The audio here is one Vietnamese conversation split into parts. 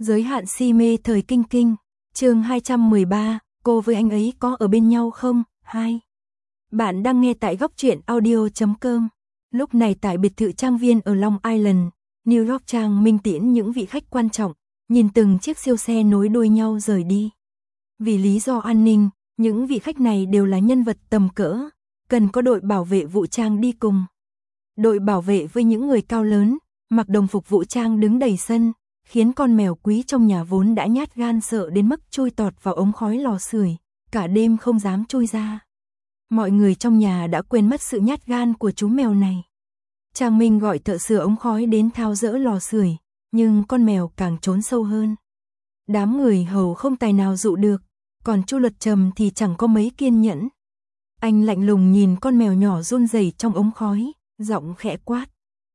Giới hạn si mê thời kinh kinh, chương 213, cô với anh ấy có ở bên nhau không? 2. Bạn đang nghe tại góc truyện audio.com. Lúc này tại biệt thự trang viên ở Long Island, New York, Trang Minh tiễn những vị khách quan trọng, nhìn từng chiếc siêu xe nối đuôi nhau rời đi. Vì lý do an ninh, những vị khách này đều là nhân vật tầm cỡ, cần có đội bảo vệ vũ trang đi cùng. Đội bảo vệ với những người cao lớn, mặc đồng phục vũ trang đứng đầy sân, khiến con mèo quý trong nhà vốn đã nhát gan sợ đến mức chui tọt vào ống khói lò sưởi, cả đêm không dám chui ra. Mọi người trong nhà đã quên mất sự nhát gan của chú mèo này. Trang Minh gọi thợ sửa ống khói đến tháo dỡ lò sưởi, nhưng con mèo càng trốn sâu hơn. Đám người hầu không tài nào dụ được, còn Chu Luật Trầm thì chẳng có mấy kiên nhẫn. Anh lạnh lùng nhìn con mèo nhỏ run rẩy trong ống khói, giọng khẽ quát.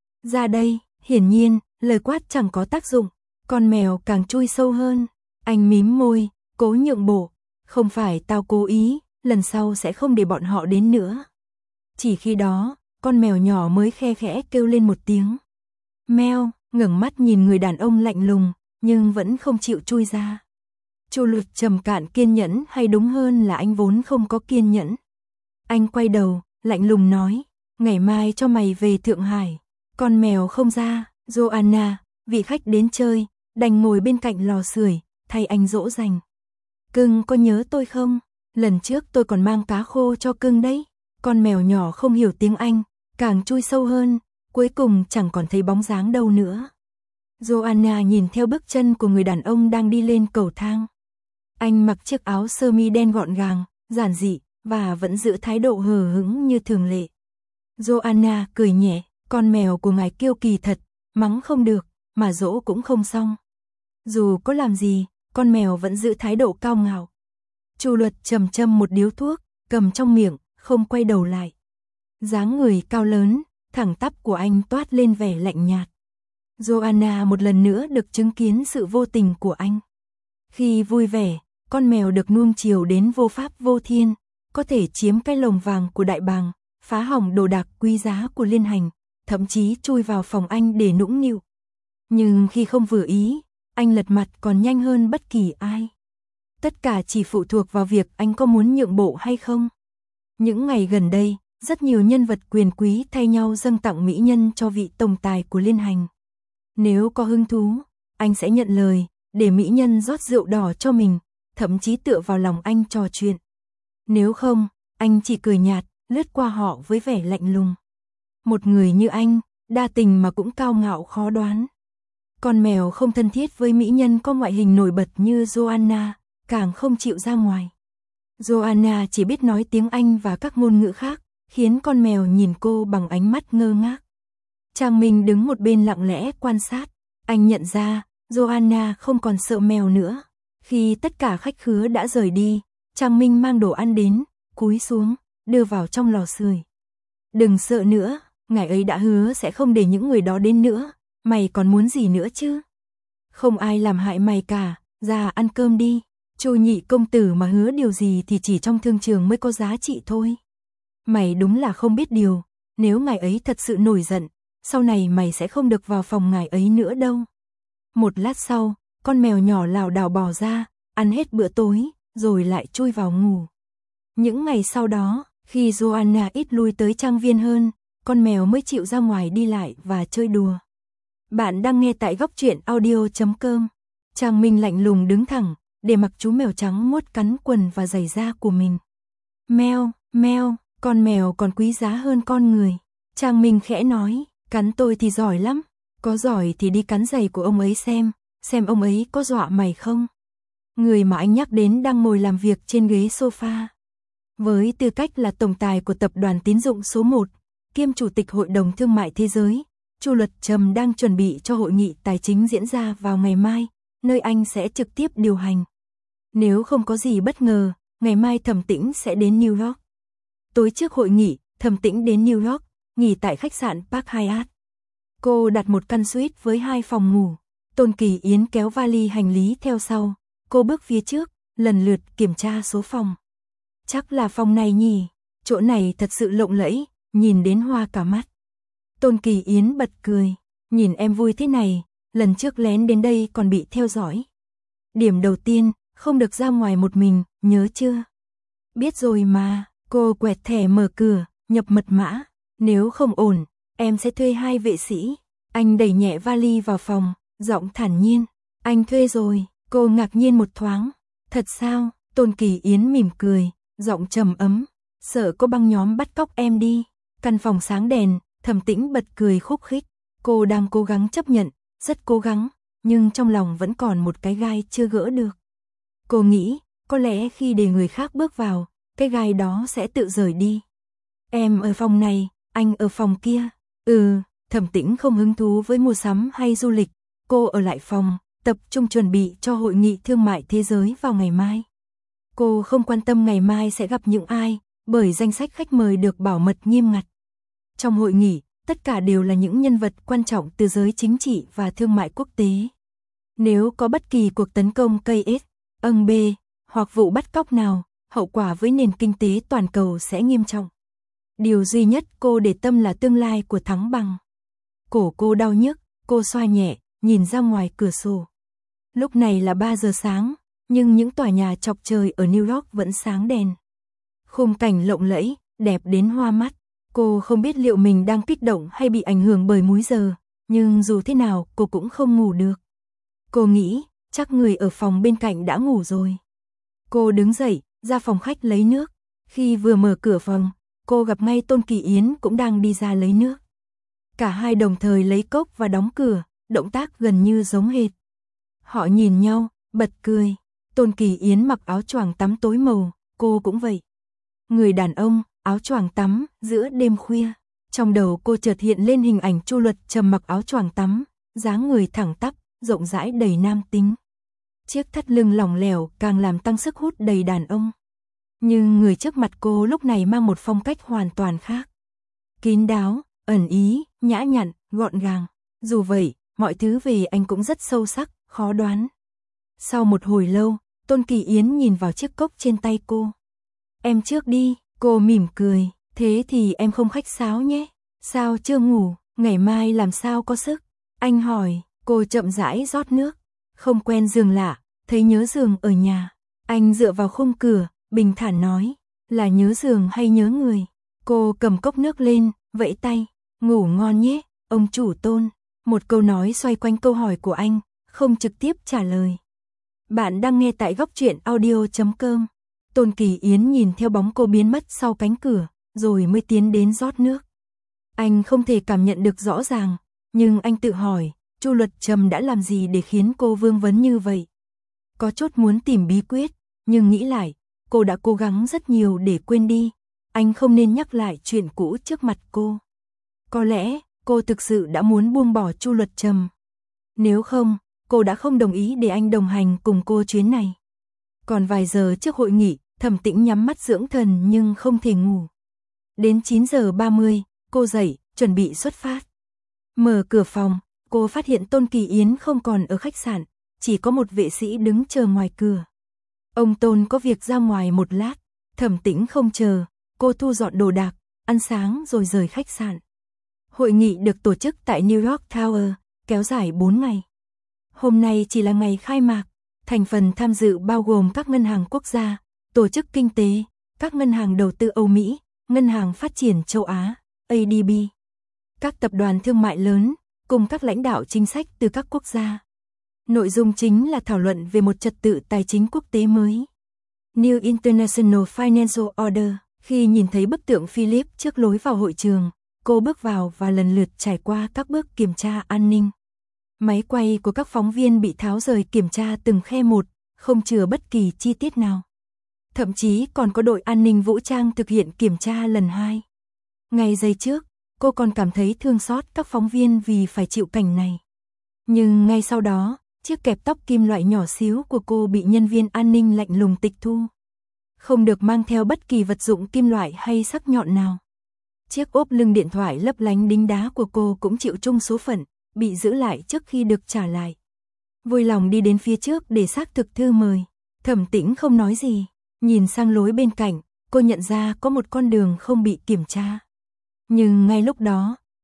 Ra đây, hiển nhiên, lời quát chẳng có tác dụng, con mèo càng chui sâu hơn. Anh mím môi, cố nhượng bộ, không phải tao cố ý, lần sau sẽ không để bọn họ đến nữa. Chỉ khi đó, con mèo nhỏ mới khe khẽ kêu lên một tiếng. Meo, ngẩng mắt nhìn người đàn ông lạnh lùng, nhưng vẫn không chịu chui ra. Chu Luật Trầm cạn kiên nhẫn, hay đúng hơn là anh vốn không có kiên nhẫn. Anh quay đầu, lạnh lùng nói, ngày mai cho mày về Thượng Hải. Con mèo không ra, Joanna, vị khách đến chơi, đành ngồi bên cạnh lò sưởi, thay anh dỗ dành. Cưng có nhớ tôi không? Lần trước tôi còn mang cá khô cho cưng đấy. Con mèo nhỏ không hiểu tiếng Anh, càng chui sâu hơn, cuối cùng chẳng còn thấy bóng dáng đâu nữa. Joanna nhìn theo bước chân của người đàn ông đang đi lên cầu thang. Anh mặc chiếc áo sơ mi đen gọn gàng, giản dị, và vẫn giữ thái độ hờ hững như thường lệ. Joanna cười nhẹ, con mèo của ngài kiêu kỳ thật, mắng không được, mà dỗ cũng không xong. Dù có làm gì, con mèo vẫn giữ thái độ cao ngạo. Chu Luật Trầm châm một điếu thuốc, cầm trong miệng, không quay đầu lại. Dáng người cao lớn, thẳng tắp của anh toát lên vẻ lạnh nhạt. Joanna một lần nữa được chứng kiến sự vô tình của anh. Khi vui vẻ, con mèo được nuông chiều đến vô pháp vô thiên, có thể chiếm cái lồng vàng của đại bàng, phá hỏng đồ đạc quý giá của liên hành, thậm chí chui vào phòng anh để nũng nịu. Nhưng khi không vừa ý, anh lật mặt còn nhanh hơn bất kỳ ai. Tất cả chỉ phụ thuộc vào việc anh có muốn nhượng bộ hay không. Những ngày gần đây, rất nhiều nhân vật quyền quý thay nhau dâng tặng mỹ nhân cho vị tổng tài của liên hành. Nếu có hứng thú, anh sẽ nhận lời, để mỹ nhân rót rượu đỏ cho mình, thậm chí tựa vào lòng anh trò chuyện. Nếu không, anh chỉ cười nhạt, lướt qua họ với vẻ lạnh lùng. Một người như anh, đa tình mà cũng cao ngạo khó đoán. Con mèo không thân thiết với mỹ nhân có ngoại hình nổi bật như Joanna, càng không chịu ra ngoài. Joanna chỉ biết nói tiếng Anh và các ngôn ngữ khác, khiến con mèo nhìn cô bằng ánh mắt ngơ ngác. Trang Minh đứng một bên lặng lẽ quan sát, anh nhận ra, Joanna không còn sợ mèo nữa. Khi tất cả khách khứa đã rời đi, Trang Minh mang đồ ăn đến, cúi xuống, đưa vào trong lò sưởi. Đừng sợ nữa, ngài ấy đã hứa sẽ không để những người đó đến nữa, mày còn muốn gì nữa chứ? Không ai làm hại mày cả, ra ăn cơm đi. Chu nhị công tử mà hứa điều gì thì chỉ trong thương trường mới có giá trị thôi. Mày đúng là không biết điều, nếu ngài ấy thật sự nổi giận, sau này mày sẽ không được vào phòng ngài ấy nữa đâu. Một lát sau, con mèo nhỏ lảo đảo bò ra, ăn hết bữa tối, rồi lại chui vào ngủ. Những ngày sau đó, khi Joanna ít lui tới trang viên hơn, con mèo mới chịu ra ngoài đi lại và chơi đùa. Bạn đang nghe tại góc truyện audio.com. Trang Minh lạnh lùng đứng thẳng, để mặc chú mèo trắng muốt cắn quần và giày da của mình. Meo, meo, con mèo còn quý giá hơn con người. Trang Minh khẽ nói, cắn tôi thì giỏi lắm, có giỏi thì đi cắn giày của ông ấy xem ông ấy có dọa mày không. Người mà anh nhắc đến đang ngồi làm việc trên ghế sofa. Với tư cách là tổng tài của tập đoàn tín dụng số 1, kiêm chủ tịch Hội đồng Thương mại Thế giới, Chu Luật Trầm đang chuẩn bị cho hội nghị tài chính diễn ra vào ngày mai, nơi anh sẽ trực tiếp điều hành. Nếu không có gì bất ngờ, ngày mai Thẩm Tĩnh sẽ đến New York. Tối trước hội nghị, Thẩm Tĩnh đến New York, nghỉ tại khách sạn Park Hyatt. Cô đặt một căn suite với 2 phòng ngủ. Tôn Kỳ Yến kéo vali hành lý theo sau. Cô bước phía trước, lần lượt kiểm tra số phòng. Chắc là phòng này nhỉ, chỗ này thật sự lộng lẫy, nhìn đến hoa cả mắt. Tôn Kỳ Yến bật cười, nhìn em vui thế này, lần trước lén đến đây còn bị theo dõi. Điểm đầu tiên, không được ra ngoài một mình, nhớ chưa? Biết rồi mà, cô quẹt thẻ mở cửa, nhập mật mã. Nếu không ổn, em sẽ thuê 2 vệ sĩ. Anh đẩy nhẹ vali vào phòng, giọng thản nhiên. Anh thuê rồi, cô ngạc nhiên một thoáng. Thật sao? Tôn Kỳ Yến mỉm cười, giọng trầm ấm. Sợ có băng nhóm bắt cóc em đi. Căn phòng sáng đèn, Thẩm Tĩnh bật cười khúc khích. Cô đang cố gắng chấp nhận, rất cố gắng, nhưng trong lòng vẫn còn một cái gai chưa gỡ được. Cô nghĩ, có lẽ khi để người khác bước vào, cái gai đó sẽ tự rời đi. Em ở phòng này, anh ở phòng kia. Thẩm Tĩnh không hứng thú với mua sắm hay du lịch. Cô ở lại phòng, tập trung chuẩn bị cho hội nghị thương mại thế giới vào ngày mai. Cô không quan tâm ngày mai sẽ gặp những ai, bởi danh sách khách mời được bảo mật nghiêm ngặt. Trong hội nghị, tất cả đều là những nhân vật quan trọng từ giới chính trị và thương mại quốc tế. Nếu có bất kỳ cuộc tấn công KS, B, hoặc vụ bắt cóc nào, hậu quả với nền kinh tế toàn cầu sẽ nghiêm trọng. Điều duy nhất cô để tâm là tương lai của Thắng Bằng. Cổ cô đau nhức, cô xoa nhẹ, nhìn ra ngoài cửa sổ. Lúc này là 3 giờ sáng, nhưng những tòa nhà chọc trời ở New York vẫn sáng đèn. Khung cảnh lộng lẫy, đẹp đến hoa mắt. Cô không biết liệu mình đang kích động hay bị ảnh hưởng bởi múi giờ, nhưng dù thế nào cô cũng không ngủ được. Cô nghĩ, chắc người ở phòng bên cạnh đã ngủ rồi. Cô đứng dậy, ra phòng khách lấy nước. Khi vừa mở cửa phòng, cô gặp ngay Tôn Kỳ Yến cũng đang đi ra lấy nước. Cả hai đồng thời lấy cốc và đóng cửa, động tác gần như giống hệt. Họ nhìn nhau, bật cười. Tôn Kỳ Yến mặc áo choàng tắm tối màu, cô cũng vậy. Người đàn ông, áo choàng tắm, giữa đêm khuya. Trong đầu cô chợt hiện lên hình ảnh Chu Luật Trầm mặc áo choàng tắm, dáng người thẳng tắp, rộng rãi đầy nam tính. Chiếc thắt lưng lỏng lẻo càng làm tăng sức hút đầy đàn ông. Nhưng người trước mặt cô lúc này mang một phong cách hoàn toàn khác. Kín đáo, ẩn ý, nhã nhặn, gọn gàng. Dù vậy, mọi thứ về anh cũng rất sâu sắc, khó đoán. Sau một hồi lâu, Tôn Kỳ Yến nhìn vào chiếc cốc trên tay cô. Em trước đi, cô mỉm cười. Thế thì em không khách sáo nhé. Sao chưa ngủ, ngày mai làm sao có sức? Anh hỏi, cô chậm rãi rót nước. Không quen giường lạ, thấy nhớ giường ở nhà. Anh dựa vào khung cửa, bình thản nói, là nhớ giường hay nhớ người? Cô cầm cốc nước lên, vẫy tay, ngủ ngon nhé, ông chủ Tôn. Một câu nói xoay quanh câu hỏi của anh, không trực tiếp trả lời. Bạn đang nghe tại góc truyện audio.com. Tôn Kỳ Yến nhìn theo bóng cô biến mất sau cánh cửa, rồi mới tiến đến rót nước. Anh không thể cảm nhận được rõ ràng, nhưng anh tự hỏi, Chu Luật Trầm đã làm gì để khiến cô vương vấn như vậy? Có chút muốn tìm bí quyết, nhưng nghĩ lại, cô đã cố gắng rất nhiều để quên đi. Anh không nên nhắc lại chuyện cũ trước mặt cô. Có lẽ, cô thực sự đã muốn buông bỏ Chu Luật Trầm. Nếu không, cô đã không đồng ý để anh đồng hành cùng cô chuyến này. Còn vài giờ trước hội nghị, Thẩm Tĩnh nhắm mắt dưỡng thần nhưng không thể ngủ. Đến 9 giờ 30, cô dậy, chuẩn bị xuất phát. Mở cửa phòng, cô phát hiện Tôn Kỳ Yến không còn ở khách sạn, chỉ có một vệ sĩ đứng chờ ngoài cửa. Ông Tôn có việc ra ngoài một lát, Thẩm Tĩnh không chờ, cô thu dọn đồ đạc, ăn sáng rồi rời khách sạn. Hội nghị được tổ chức tại New York Tower, kéo dài 4 ngày. Hôm nay chỉ là ngày khai mạc, thành phần tham dự bao gồm các ngân hàng quốc gia, tổ chức kinh tế, các ngân hàng đầu tư Âu Mỹ, ngân hàng phát triển châu Á, ADB, các tập đoàn thương mại lớn, cùng các lãnh đạo chính sách từ các quốc gia. Nội dung chính là thảo luận về một trật tự tài chính quốc tế mới. New International Financial Order. Khi nhìn thấy bức tượng Philip trước lối vào hội trường, cô bước vào và lần lượt trải qua các bước kiểm tra an ninh. Máy quay của các phóng viên bị tháo rời kiểm tra từng khe một, không chừa bất kỳ chi tiết nào. Thậm chí còn có đội an ninh vũ trang thực hiện kiểm tra lần 2. Ngay giây trước, cô còn cảm thấy thương xót các phóng viên vì phải chịu cảnh này. Nhưng ngay sau đó, chiếc kẹp tóc kim loại nhỏ xíu của cô bị nhân viên an ninh lạnh lùng tịch thu. Không được mang theo bất kỳ vật dụng kim loại hay sắc nhọn nào. Chiếc ốp lưng điện thoại lấp lánh đính đá của cô cũng chịu chung số phận, bị giữ lại trước khi được trả lại. Vui lòng đi đến phía trước để xác thực thư mời. Thẩm Tĩnh không nói gì, nhìn sang lối bên cạnh, cô nhận ra có một con đường không bị kiểm tra. Nhưng ngay lúc đó,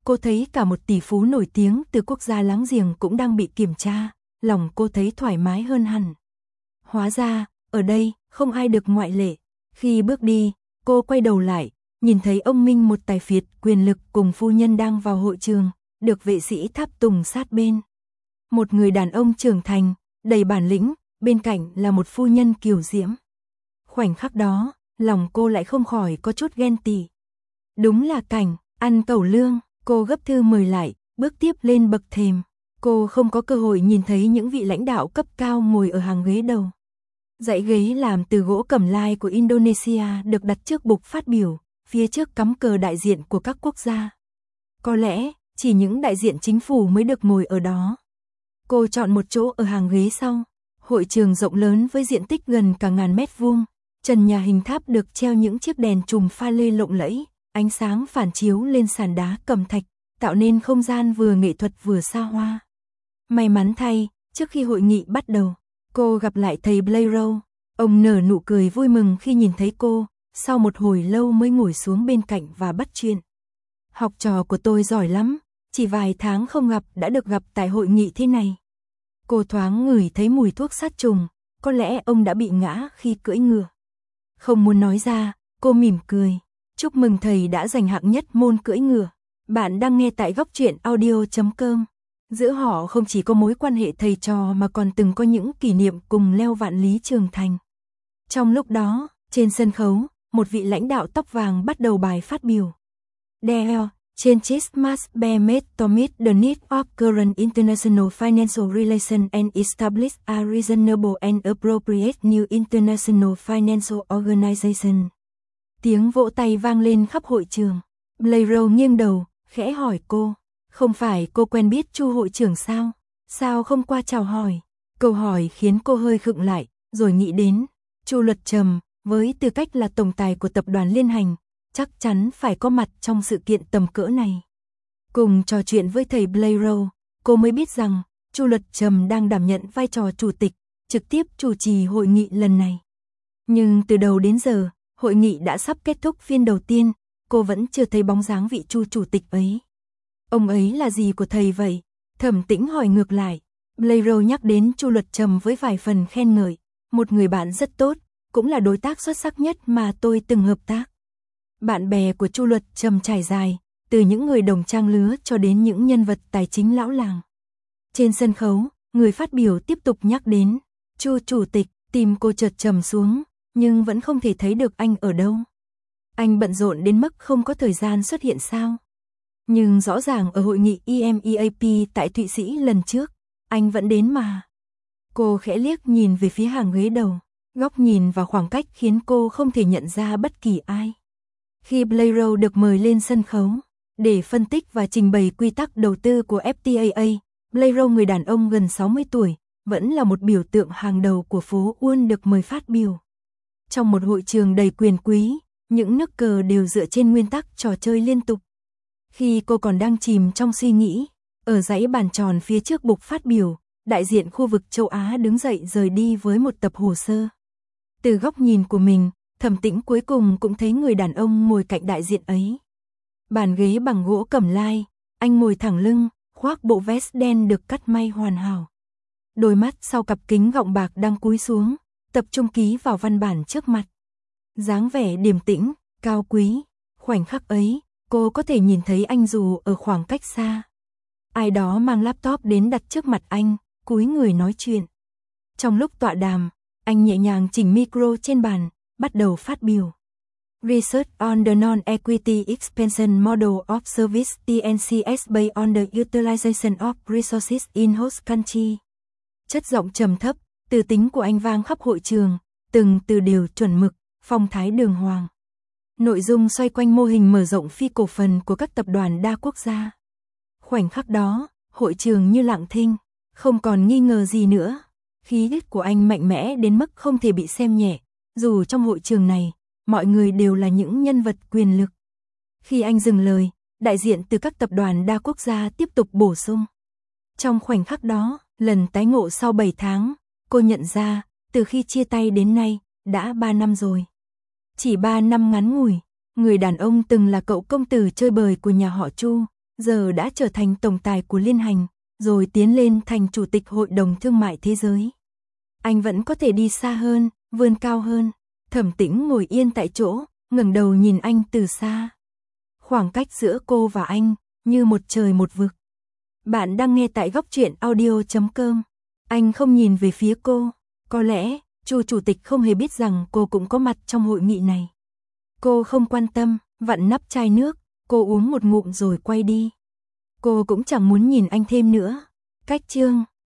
cô thấy cả một tỷ phú nổi tiếng từ quốc gia láng giềng cũng đang bị kiểm tra, lòng cô thấy thoải mái hơn hẳn. Hóa ra, ở đây, không ai được ngoại lệ. Khi bước đi, cô quay đầu lại, nhìn thấy ông Minh một tài phiệt quyền lực cùng phu nhân đang vào hội trường, được vệ sĩ tháp tùng sát bên. Một người đàn ông trưởng thành, đầy bản lĩnh, bên cạnh là một phu nhân kiều diễm. Khoảnh khắc đó, lòng cô lại không khỏi có chút ghen tị. Đúng là cảnh, ăn cẩu lương, cô gấp thư mời lại, bước tiếp lên bậc thềm. Cô không có cơ hội nhìn thấy những vị lãnh đạo cấp cao ngồi ở hàng ghế đầu. Dãy ghế làm từ gỗ cẩm lai của Indonesia được đặt trước bục phát biểu, phía trước cắm cờ đại diện của các quốc gia. Có lẽ, chỉ những đại diện chính phủ mới được ngồi ở đó. Cô chọn một chỗ ở hàng ghế sau. Hội trường rộng lớn với diện tích gần cả 1000 mét vuông. Trần nhà hình tháp được treo những chiếc đèn chùm pha lê lộng lẫy, ánh sáng phản chiếu lên sàn đá cẩm thạch, tạo nên không gian vừa nghệ thuật vừa xa hoa. May mắn thay, trước khi hội nghị bắt đầu, cô gặp lại thầy Blairo. Ông nở nụ cười vui mừng khi nhìn thấy cô, sau một hồi lâu mới ngồi xuống bên cạnh và bắt chuyện. Học trò của tôi giỏi lắm, chỉ vài tháng không gặp đã được gặp tại hội nghị thế này. Cô thoáng ngửi thấy mùi thuốc sát trùng, có lẽ ông đã bị ngã khi cưỡi ngựa. Không muốn nói ra, cô mỉm cười. Chúc mừng thầy đã giành hạng nhất môn cưỡi ngựa. Bạn đang nghe tại góc truyện audio.com. Giữa họ không chỉ có mối quan hệ thầy trò mà còn từng có những kỷ niệm cùng leo vạn lý trường thành. Trong lúc đó, trên sân khấu, một vị lãnh đạo tóc vàng bắt đầu bài phát biểu. There, changes must be made to meet the needs of current international financial relations and establish a reasonable and appropriate new international financial organization. Tiếng vỗ tay vang lên khắp hội trường. Blairo nghiêng đầu, khẽ hỏi cô. Không phải cô quen biết Chu hội trưởng sao? Sao không qua chào hỏi? Câu hỏi khiến cô hơi khựng lại, rồi nghĩ đến Chu Luật Trầm, với tư cách là tổng tài của tập đoàn Liên Hành, chắc chắn phải có mặt trong sự kiện tầm cỡ này. Cùng trò chuyện với thầy Blairo, cô mới biết rằng Chu Luật Trầm đang đảm nhận vai trò chủ tịch, trực tiếp chủ trì hội nghị lần này. Nhưng từ đầu đến giờ, hội nghị đã sắp kết thúc phiên đầu tiên, cô vẫn chưa thấy bóng dáng vị Chu chủ tịch ấy. Ông ấy là gì của thầy vậy? Thẩm Tĩnh hỏi ngược lại. Blairo nhắc đến Chu Luật Trầm với vài phần khen ngợi, một người bạn rất tốt, cũng là đối tác xuất sắc nhất mà tôi từng hợp tác. Bạn bè của Chu Luật Trầm trải dài, từ những người đồng trang lứa cho đến những nhân vật tài chính lão làng. Trên sân khấu, người phát biểu tiếp tục nhắc đến Chu chủ tịch, tim cô chợt trầm xuống, nhưng vẫn không thể thấy được anh ở đâu. Anh bận rộn đến mức không có thời gian xuất hiện sao? Nhưng rõ ràng ở hội nghị EMEAP tại Thụy Sĩ lần trước, anh vẫn đến mà. Cô khẽ liếc nhìn về phía hàng ghế đầu, góc nhìn và khoảng cách khiến cô không thể nhận ra bất kỳ ai. Khi Blairo được mời lên sân khấu, để phân tích và trình bày quy tắc đầu tư của FTAA, Blairo, người đàn ông gần 60 tuổi, vẫn là một biểu tượng hàng đầu của phố Wall, được mời phát biểu. Trong một hội trường đầy quyền quý, những nước cờ đều dựa trên nguyên tắc trò chơi liên tục. Khi cô còn đang chìm trong suy nghĩ, ở dãy bàn tròn phía trước bục phát biểu, đại diện khu vực châu Á đứng dậy rời đi với một tập hồ sơ. Từ góc nhìn của mình, Thẩm Tĩnh cuối cùng cũng thấy người đàn ông ngồi cạnh đại diện ấy. Bàn ghế bằng gỗ cẩm lai, anh ngồi thẳng lưng, khoác bộ vest đen được cắt may hoàn hảo. Đôi mắt sau cặp kính gọng bạc đang cúi xuống, tập trung ký vào văn bản trước mặt. Dáng vẻ điềm tĩnh, cao quý, khoảnh khắc ấy, cô có thể nhìn thấy anh dù ở khoảng cách xa. Ai đó mang laptop đến đặt trước mặt anh, cúi người nói chuyện. Trong lúc tọa đàm, anh nhẹ nhàng chỉnh micro trên bàn, bắt đầu phát biểu. Research on the non-equity expansion model of service TNCS based on the utilization of resources in host country. Chất giọng trầm thấp, từ tính của anh vang khắp hội trường, từng từ đều chuẩn mực, phong thái đường hoàng. Nội dung xoay quanh mô hình mở rộng phi cổ phần của các tập đoàn đa quốc gia. Khoảnh khắc đó, hội trường như lặng thinh, không còn nghi ngờ gì nữa. Khí huyết của anh mạnh mẽ đến mức không thể bị xem nhẹ, dù trong hội trường này, mọi người đều là những nhân vật quyền lực. Khi anh dừng lời, đại diện từ các tập đoàn đa quốc gia tiếp tục bổ sung. Trong khoảnh khắc đó, lần tái ngộ sau 7 tháng, cô nhận ra, từ khi chia tay đến nay, đã 3 năm rồi. Chỉ 3 năm ngắn ngủi, người đàn ông từng là cậu công tử chơi bời của nhà họ Chu, giờ đã trở thành tổng tài của Liên Hành, rồi tiến lên thành chủ tịch Hội đồng Thương mại Thế giới. Anh vẫn có thể đi xa hơn, vươn cao hơn. Thẩm Tĩnh ngồi yên tại chỗ, ngẩng đầu nhìn anh từ xa. Khoảng cách giữa cô và anh, như một trời một vực. Bạn đang nghe tại góc truyện audio.com. Anh không nhìn về phía cô. Có lẽ, Chu chủ tịch không hề biết rằng cô cũng có mặt trong hội nghị này. Cô không quan tâm, vặn nắp chai nước, cô uống một ngụm rồi quay đi. Cô cũng chẳng muốn nhìn anh thêm nữa. Cách chương